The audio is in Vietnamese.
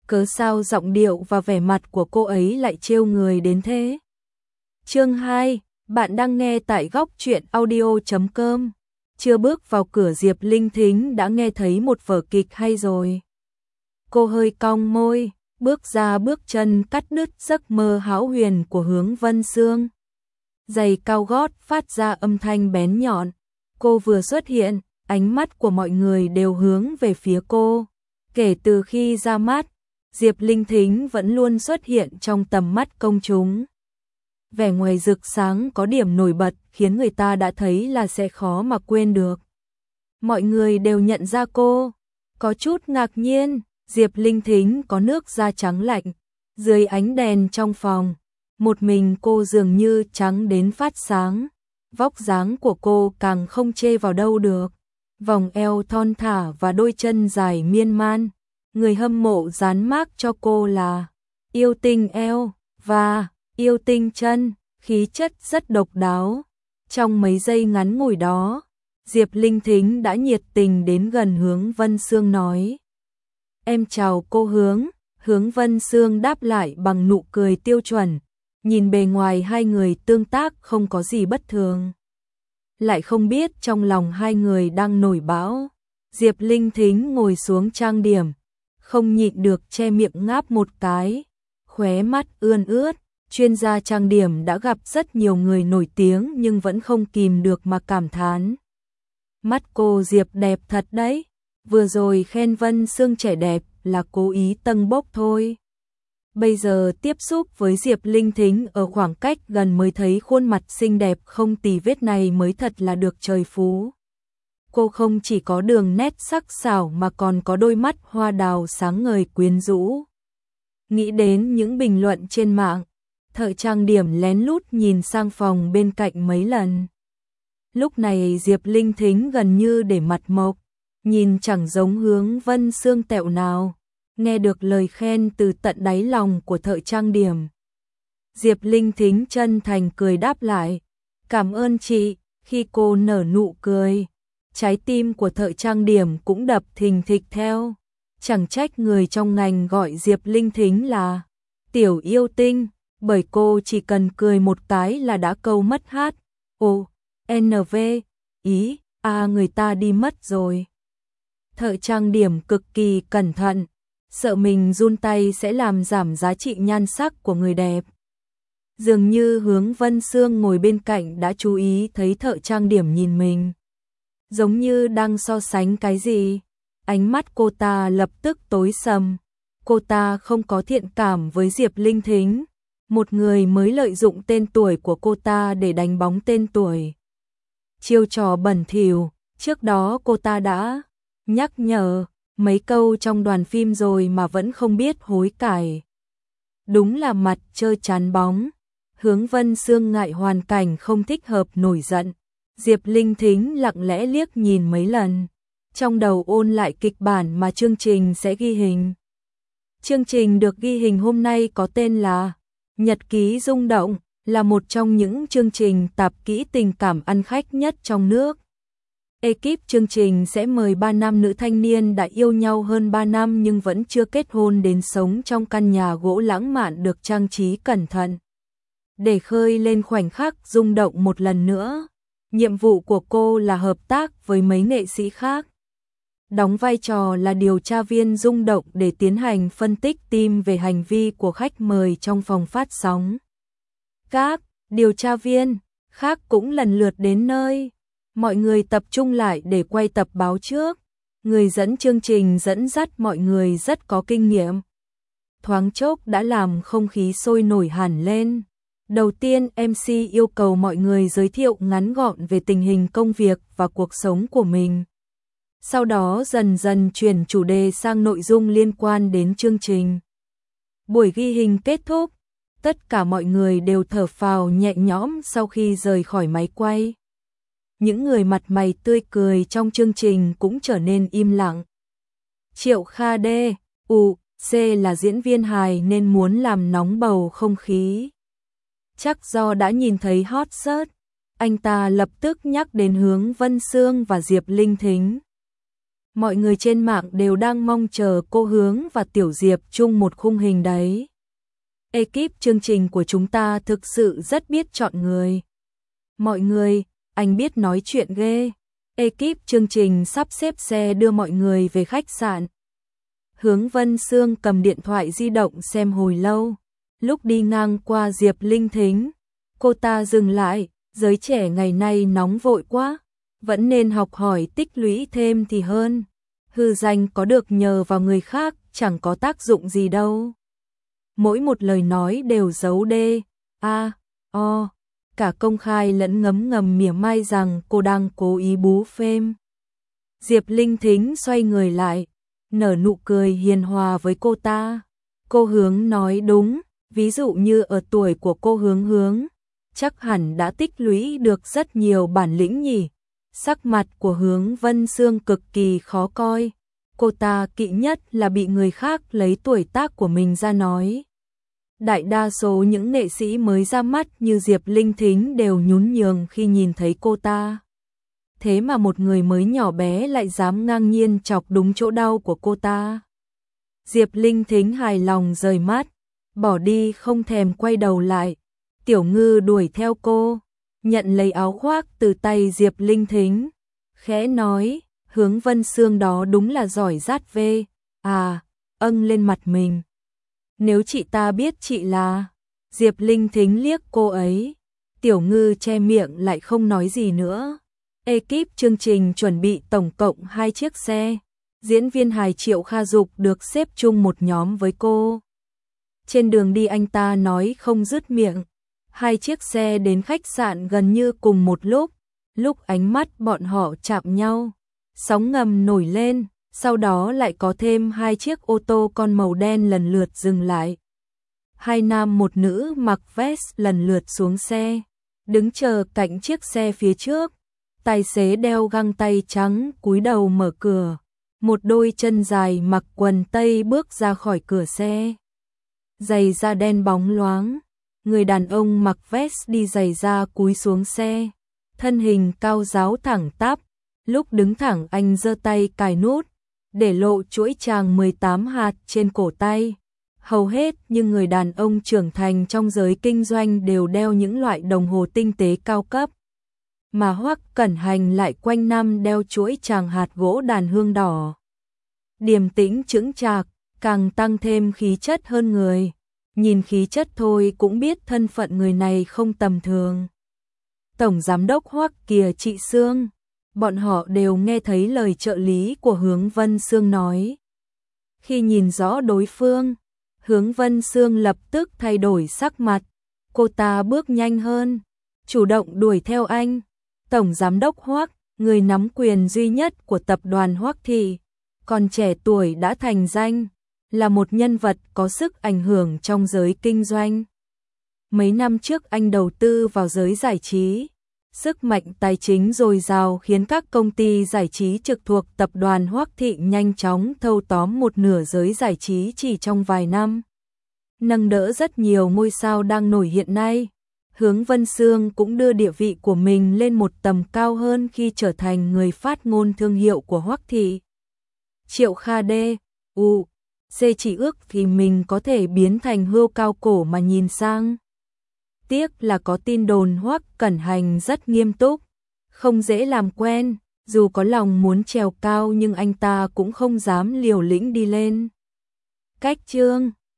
cớ sao giọng điệu và vẻ mặt của cô ấy lại trêu người đến thế. Chương 2, bạn đang nghe tại góc truyện audio.com. Chưa bước vào cửa Diệp Linh Thính đã nghe thấy một vở kịch hay rồi. Cô hơi cong môi, bước ra bước chân cắt đứt giấc mơ hão huyền của Hướng Vân Sương. Giày cao gót phát ra âm thanh bén nhọn. Cô vừa xuất hiện, ánh mắt của mọi người đều hướng về phía cô. Kể từ khi ra mắt, Diệp Linh Thính vẫn luôn xuất hiện trong tầm mắt công chúng. Vẻ ngoài rực sáng có điểm nổi bật khiến người ta đã thấy là sẽ khó mà quên được. Mọi người đều nhận ra cô. Có chút ngạc nhiên, Diệp Linh Thính có nước da trắng lạnh. Dưới ánh đèn trong phòng, một mình cô dường như trắng đến phát sáng. Vóc dáng của cô càng không chê vào đâu được. Vòng eo thon thả và đôi chân dài miên man. Người hâm mộ dán mác cho cô là yêu tinh eo và yêu tinh chân, khí chất rất độc đáo. Trong mấy giây ngắn ngủi đó, Diệp Linh Thính đã nhiệt tình đến gần Hướng Vân Sương nói: "Em chào cô Hướng." Hướng Vân Sương đáp lại bằng nụ cười tiêu chuẩn. Nhìn bề ngoài hai người tương tác không có gì bất thường. Lại không biết trong lòng hai người đang nổi bão. Diệp Linh Thính ngồi xuống trang điểm, không nhịn được che miệng ngáp một cái, khóe mắt ươn ướt. Chuyên gia trang điểm đã gặp rất nhiều người nổi tiếng nhưng vẫn không kìm được mà cảm thán. Mắt cô Diệp đẹp thật đấy, vừa rồi khen Vân Sương trẻ đẹp là cố ý tâng bốc thôi. Bây giờ tiếp xúc với Diệp Linh Thính ở khoảng cách gần mới thấy khuôn mặt xinh đẹp không tì vết này mới thật là được trời phú. Cô không chỉ có đường nét sắc sảo mà còn có đôi mắt hoa đào sáng ngời quyến rũ. Nghĩ đến những bình luận trên mạng, thợ trang điểm lén lút nhìn sang phòng bên cạnh mấy lần. Lúc này Diệp Linh Thính gần như để mặt mộc, nhìn chẳng giống Hướng Vân Sương tẹo nào. Nghe được lời khen từ tận đáy lòng của thợ trang điểm, Diệp Linh Thính chân thành cười đáp lại: "Cảm ơn chị." Khi cô nở nụ cười, trái tim của thợ trang điểm cũng đập thình thịch theo. Chẳng trách người trong ngành gọi Diệp Linh Thính là tiểu yêu tinh, bởi cô chỉ cần cười một cái là đã câu mất hát. Ồ, NV, ý, người ta đi mất rồi. Thợ trang điểm cực kỳ cẩn thận, sợ mình run tay sẽ làm giảm giá trị nhan sắc của người đẹp. Dường như Hướng Vân Sương ngồi bên cạnh đã chú ý thấy thợ trang điểm nhìn mình. Giống như đang so sánh cái gì. Ánh mắt cô ta lập tức tối sầm. Cô ta không có thiện cảm với Diệp Linh Thính. Một người mới lợi dụng tên tuổi của cô ta để đánh bóng tên tuổi. Chiêu trò bẩn thỉu, trước đó cô ta đã nhắc nhở mấy câu trong đoàn phim rồi mà vẫn không biết hối cải. Đúng là mặt chơi chán bóng. Hướng Vân Sương ngại hoàn cảnh không thích hợp nổi giận. Diệp Linh Thính lặng lẽ liếc nhìn mấy lần, trong đầu ôn lại kịch bản mà chương trình sẽ ghi hình. Chương trình được ghi hình hôm nay có tên là Nhật ký rung động, là một trong những chương trình tạp kỹ tình cảm ăn khách nhất trong nước. Ekip chương trình sẽ mời 3 nam nữ thanh niên đã yêu nhau hơn 3 năm nhưng vẫn chưa kết hôn đến sống trong căn nhà gỗ lãng mạn được trang trí cẩn thận. Để khơi lên khoảnh khắc rung động một lần nữa, nhiệm vụ của cô là hợp tác với mấy nghệ sĩ khác. Đóng vai trò là điều tra viên rung động để tiến hành phân tích tim về hành vi của khách mời trong phòng phát sóng. Các điều tra viên khác cũng lần lượt đến nơi. Mọi người tập trung lại để quay tập báo trước. Người dẫn chương trình dẫn dắt mọi người rất có kinh nghiệm. Thoáng chốc đã làm không khí sôi nổi hẳn lên. Đầu tiên MC yêu cầu mọi người giới thiệu ngắn gọn về tình hình công việc và cuộc sống của mình. Sau đó dần dần chuyển chủ đề sang nội dung liên quan đến chương trình. Buổi ghi hình kết thúc, tất cả mọi người đều thở phào nhẹ nhõm sau khi rời khỏi máy quay. Những người mặt mày tươi cười trong chương trình cũng trở nên im lặng. Triệu Kha D.U.C là diễn viên hài nên muốn làm nóng bầu không khí. Chắc do đã nhìn thấy hot search, anh ta lập tức nhắc đến Hướng Vân Sương và Diệp Linh Thính. Mọi người trên mạng đều đang mong chờ cô Hướng và Tiểu Diệp chung một khung hình đấy. Ekip chương trình của chúng ta thực sự rất biết chọn người. Mọi người, anh biết nói chuyện ghê. Ekip chương trình sắp xếp xe đưa mọi người về khách sạn. Hướng Vân Sương cầm điện thoại di động xem hồi lâu. Lúc đi ngang qua Diệp Linh Thính, cô ta dừng lại, giới trẻ ngày nay nóng vội quá, vẫn nên học hỏi tích lũy thêm thì hơn. Hư danh có được nhờ vào người khác chẳng có tác dụng gì đâu. Mỗi một lời nói đều giấu đê, a, o, cả công khai lẫn ngấm ngầm mỉa mai rằng cô đang cố ý bú phêm. Diệp Linh Thính xoay người lại, nở nụ cười hiền hòa với cô ta. Cô Hướng nói đúng, ví dụ như ở tuổi của cô Hướng, chắc hẳn đã tích lũy được rất nhiều bản lĩnh nhỉ. Sắc mặt của Hướng Vân Sương cực kỳ khó coi. Cô ta kỵ nhất là bị người khác lấy tuổi tác của mình ra nói. Đại đa số những nghệ sĩ mới ra mắt như Diệp Linh Thính đều nhún nhường khi nhìn thấy cô ta. Thế mà một người mới nhỏ bé lại dám ngang nhiên chọc đúng chỗ đau của cô ta. Diệp Linh Thính hài lòng rời mắt, bỏ đi không thèm quay đầu lại. Tiểu Ngư đuổi theo cô, nhận lấy áo khoác từ tay Diệp Linh Thính, khẽ nói, Hướng Vân Sương đó đúng là giỏi rát vê, âng lên mặt mình. Nếu chị ta biết chị là... Diệp Linh Thính liếc cô ấy, Tiểu Ngư che miệng lại không nói gì nữa. Ekip chương trình chuẩn bị tổng cộng 2 chiếc xe. Diễn viên hài Triệu Kha Dục được xếp chung một nhóm với cô. Trên đường đi anh ta nói không dứt miệng. 2 chiếc xe đến khách sạn gần như cùng một lúc ánh mắt bọn họ chạm nhau, sóng ngầm nổi lên, sau đó lại có thêm 2 chiếc ô tô con màu đen lần lượt dừng lại. 2 nam một nữ mặc vest lần lượt xuống xe, đứng chờ cạnh chiếc xe phía trước. Tài xế đeo găng tay trắng cúi đầu mở cửa, một đôi chân dài mặc quần tây bước ra khỏi cửa xe. Giày da đen bóng loáng, người đàn ông mặc vest đi giày da cúi xuống xe, thân hình cao ráo thẳng tắp, lúc đứng thẳng anh giơ tay cài nút, để lộ chuỗi chàng 18 hạt trên cổ tay. Hầu hết những người đàn ông trưởng thành trong giới kinh doanh đều đeo những loại đồng hồ tinh tế cao cấp. Mà Hoắc Cẩn Hành lại quanh năm đeo chuỗi chàng hạt gỗ đàn hương đỏ. Điềm tĩnh chững chạc, càng tăng thêm khí chất hơn người. Nhìn khí chất thôi cũng biết thân phận người này không tầm thường. Tổng giám đốc Hoắc kìa chị Sương. Bọn họ đều nghe thấy lời trợ lý của Hướng Vân Sương nói. Khi nhìn rõ đối phương, Hướng Vân Sương lập tức thay đổi sắc mặt. Cô ta bước nhanh hơn, chủ động đuổi theo anh. Tổng giám đốc Hoắc, người nắm quyền duy nhất của tập đoàn Hoắc Thị, còn trẻ tuổi đã thành danh, là một nhân vật có sức ảnh hưởng trong giới kinh doanh. Mấy năm trước anh đầu tư vào giới giải trí, sức mạnh tài chính dồi dào khiến các công ty giải trí trực thuộc tập đoàn Hoắc Thị nhanh chóng thâu tóm một nửa giới giải trí chỉ trong vài năm. Nâng đỡ rất nhiều ngôi sao đang nổi hiện nay. Hướng Vân Sương cũng đưa địa vị của mình lên một tầm cao hơn khi trở thành người phát ngôn thương hiệu của Hoắc Thị. Triệu Kha C chỉ ước thì mình có thể biến thành hươu cao cổ mà nhìn sang. Tiếc là có tin đồn Hoắc Cẩn Hành rất nghiêm túc, không dễ làm quen, dù có lòng muốn trèo cao nhưng anh ta cũng không dám liều lĩnh đi lên. Cách chương